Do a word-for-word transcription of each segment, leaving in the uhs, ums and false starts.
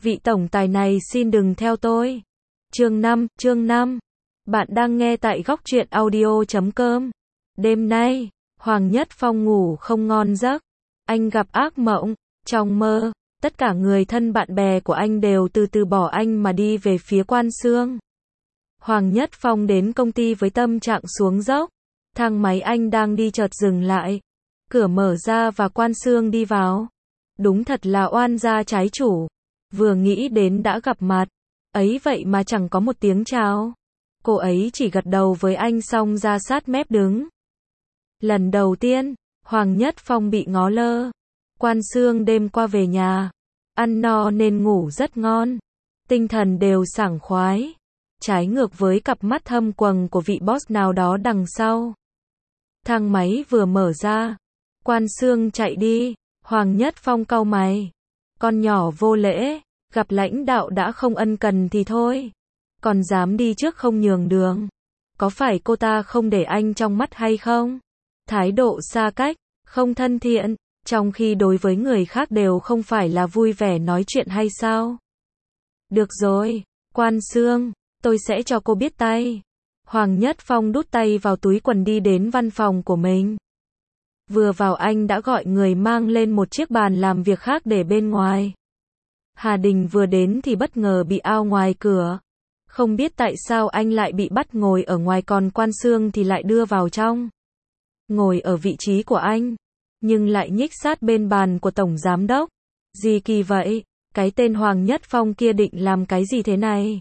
vị tổng tài này xin đừng theo tôi. Chương năm, chương năm. Bạn đang nghe tại góc truyện audio chấm com. Đêm nay, Hoàng Nhất Phong ngủ không ngon giấc. Anh gặp ác mộng. Trong mơ, tất cả người thân bạn bè của anh đều từ từ bỏ anh mà đi về phía Quan Xương. Hoàng Nhất Phong đến công ty với tâm trạng xuống dốc. Thang máy anh đang đi chợt dừng lại. Cửa mở ra và Quan Xương đi vào. Đúng thật là oan gia trái chủ. Vừa nghĩ đến đã gặp mặt. Ấy vậy mà chẳng có một tiếng chào. Cô ấy chỉ gật đầu với anh xong ra sát mép đứng. Lần đầu tiên, Hoàng Nhất Phong bị ngó lơ. Quan Xương đêm qua về nhà. Ăn no nên ngủ rất ngon. Tinh thần đều sảng khoái. Trái ngược với cặp mắt thâm quầng của vị boss nào đó đằng sau. Thang máy vừa mở ra. Quan Xương chạy đi. Hoàng Nhất Phong cau mày. Con nhỏ vô lễ. Gặp lãnh đạo đã không ân cần thì thôi. Còn dám đi trước không nhường đường. Có phải cô ta không để anh trong mắt hay không? Thái độ xa cách, không thân thiện, trong khi đối với người khác đều không phải là vui vẻ nói chuyện hay sao? Được rồi, Quan Xương, tôi sẽ cho cô biết tay. Hoàng Nhất Phong đút tay vào túi quần đi đến văn phòng của mình. Vừa vào anh đã gọi người mang lên một chiếc bàn làm việc khác để bên ngoài. Hà Đình vừa đến thì bất ngờ bị ao ngoài cửa. Không biết tại sao anh lại bị bắt ngồi ở ngoài còn Quan Xương thì lại đưa vào trong. Ngồi ở vị trí của anh, nhưng lại nhích sát bên bàn của Tổng Giám Đốc. Gì kỳ vậy, cái tên Hoàng Nhất Phong kia định làm cái gì thế này?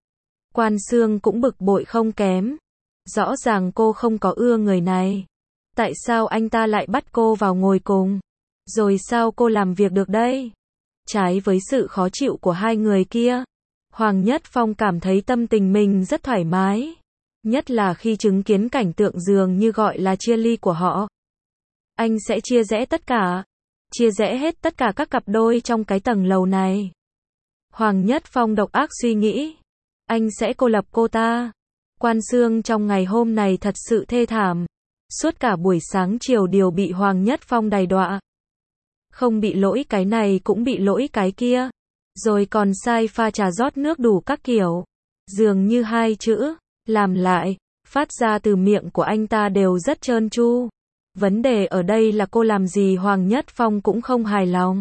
Quan Xương cũng bực bội không kém. Rõ ràng cô không có ưa người này. Tại sao anh ta lại bắt cô vào ngồi cùng? Rồi sao cô làm việc được đây? Trái với sự khó chịu của hai người kia, Hoàng Nhất Phong cảm thấy tâm tình mình rất thoải mái. Nhất là khi chứng kiến cảnh tượng dường như gọi là chia ly của họ. Anh sẽ chia rẽ tất cả. Chia rẽ hết tất cả các cặp đôi trong cái tầng lầu này. Hoàng Nhất Phong độc ác suy nghĩ. Anh sẽ cô lập cô ta. Quan Xương trong ngày hôm này thật sự thê thảm. Suốt cả buổi sáng chiều đều bị Hoàng Nhất Phong đày đọa. Không bị lỗi cái này cũng bị lỗi cái kia. Rồi còn sai pha trà rót nước đủ các kiểu. Dường như hai chữ, làm lại, phát ra từ miệng của anh ta đều rất trơn tru. Vấn đề ở đây là cô làm gì Hoàng Nhất Phong cũng không hài lòng.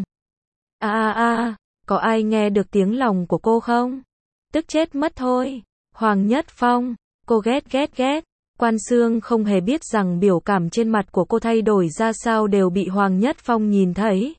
À à à, có ai nghe được tiếng lòng của cô không? Tức chết mất thôi. Hoàng Nhất Phong, cô ghét ghét ghét. Quan Xương không hề biết rằng biểu cảm trên mặt của cô thay đổi ra sao đều bị Hoàng Nhất Phong nhìn thấy.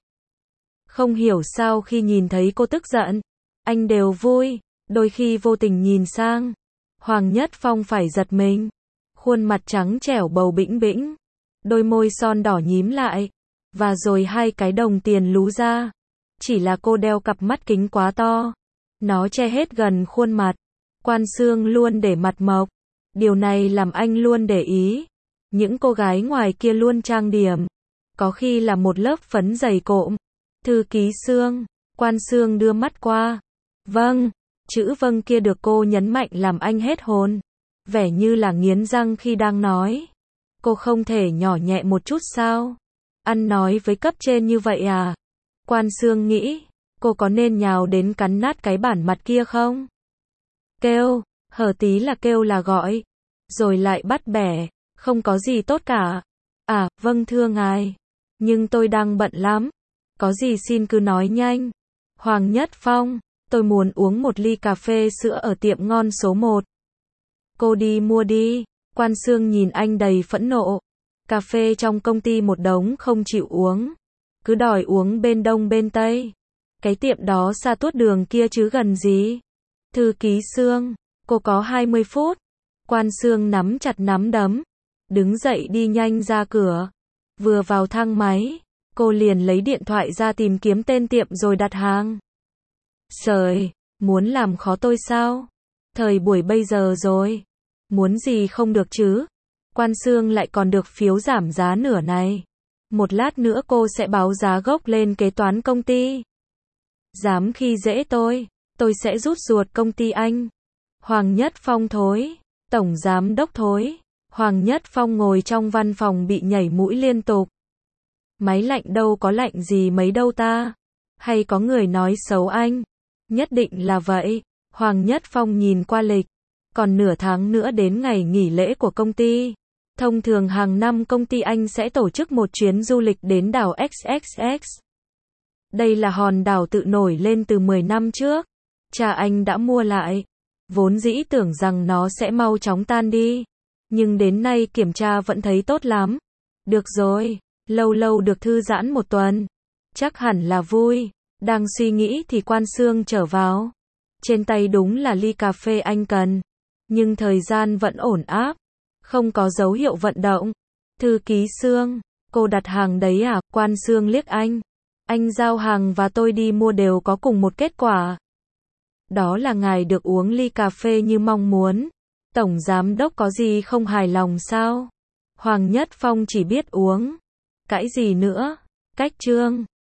Không hiểu sao khi nhìn thấy cô tức giận, anh đều vui, đôi khi vô tình nhìn sang. Hoàng Nhất Phong phải giật mình. Khuôn mặt trắng trẻo bầu bĩnh bĩnh. Đôi môi son đỏ nhím lại. Và rồi hai cái đồng tiền lú ra. Chỉ là cô đeo cặp mắt kính quá to. Nó che hết gần khuôn mặt. Quan Xương luôn để mặt mộc. Điều này làm anh luôn để ý. Những cô gái ngoài kia luôn trang điểm. Có khi là một lớp phấn dày cộm. Thư ký Xương. Quan Xương đưa mắt qua. Vâng. Chữ vâng kia được cô nhấn mạnh làm anh hết hồn. Vẻ như là nghiến răng khi đang nói. Cô không thể nhỏ nhẹ một chút sao? Ăn nói với cấp trên như vậy à? Quan Xương nghĩ, cô có nên nhào đến cắn nát cái bản mặt kia không? Kêu, hở tí là kêu là gọi. Rồi lại bắt bẻ, không có gì tốt cả. À, vâng thưa ngài. Nhưng tôi đang bận lắm. Có gì xin cứ nói nhanh. Hoàng Nhất Phong. Tôi muốn uống một ly cà phê sữa ở tiệm ngon số một. Cô đi mua đi. Quan Xương nhìn anh đầy phẫn nộ. Cà phê trong công ty một đống không chịu uống. Cứ đòi uống bên đông bên tây. Cái tiệm đó xa tuốt đường kia chứ gần gì. Thư ký Xương, cô có hai mươi phút. Quan Xương nắm chặt nắm đấm. Đứng dậy đi nhanh ra cửa. Vừa vào thang máy, cô liền lấy điện thoại ra tìm kiếm tên tiệm rồi đặt hàng. Trời, muốn làm khó tôi sao? Thời buổi bây giờ rồi. Muốn gì không được chứ? Quan Xương lại còn được phiếu giảm giá nửa này. Một lát nữa cô sẽ báo giá gốc lên kế toán công ty. Dám khi dễ tôi, tôi sẽ rút ruột công ty anh. Hoàng Nhất Phong thối. Tổng Giám Đốc thối. Hoàng Nhất Phong ngồi trong văn phòng bị nhảy mũi liên tục. Máy lạnh đâu có lạnh gì mấy đâu ta. Hay có người nói xấu anh. Nhất định là vậy. Hoàng Nhất Phong nhìn qua lịch. Còn nửa tháng nữa đến ngày nghỉ lễ của công ty. Thông thường hàng năm công ty anh sẽ tổ chức một chuyến du lịch đến đảo ích ích ích. Đây là hòn đảo tự nổi lên từ mười năm trước. Cha anh đã mua lại. Vốn dĩ tưởng rằng nó sẽ mau chóng tan đi. Nhưng đến nay kiểm tra vẫn thấy tốt lắm. Được rồi, lâu lâu được thư giãn một tuần. Chắc hẳn là vui. Đang suy nghĩ thì Quan Sương trở vào. Trên tay đúng là ly cà phê anh cần. Nhưng thời gian vẫn ổn áp. Không có dấu hiệu vận động. Thư ký Sương, cô đặt hàng đấy à? Quan Sương liếc anh. Anh giao hàng và tôi đi mua đều có cùng một kết quả. Đó là ngài được uống ly cà phê như mong muốn. Tổng giám đốc có gì không hài lòng sao? Hoàng Nhất Phong chỉ biết uống. Cãi gì nữa? Cách chương.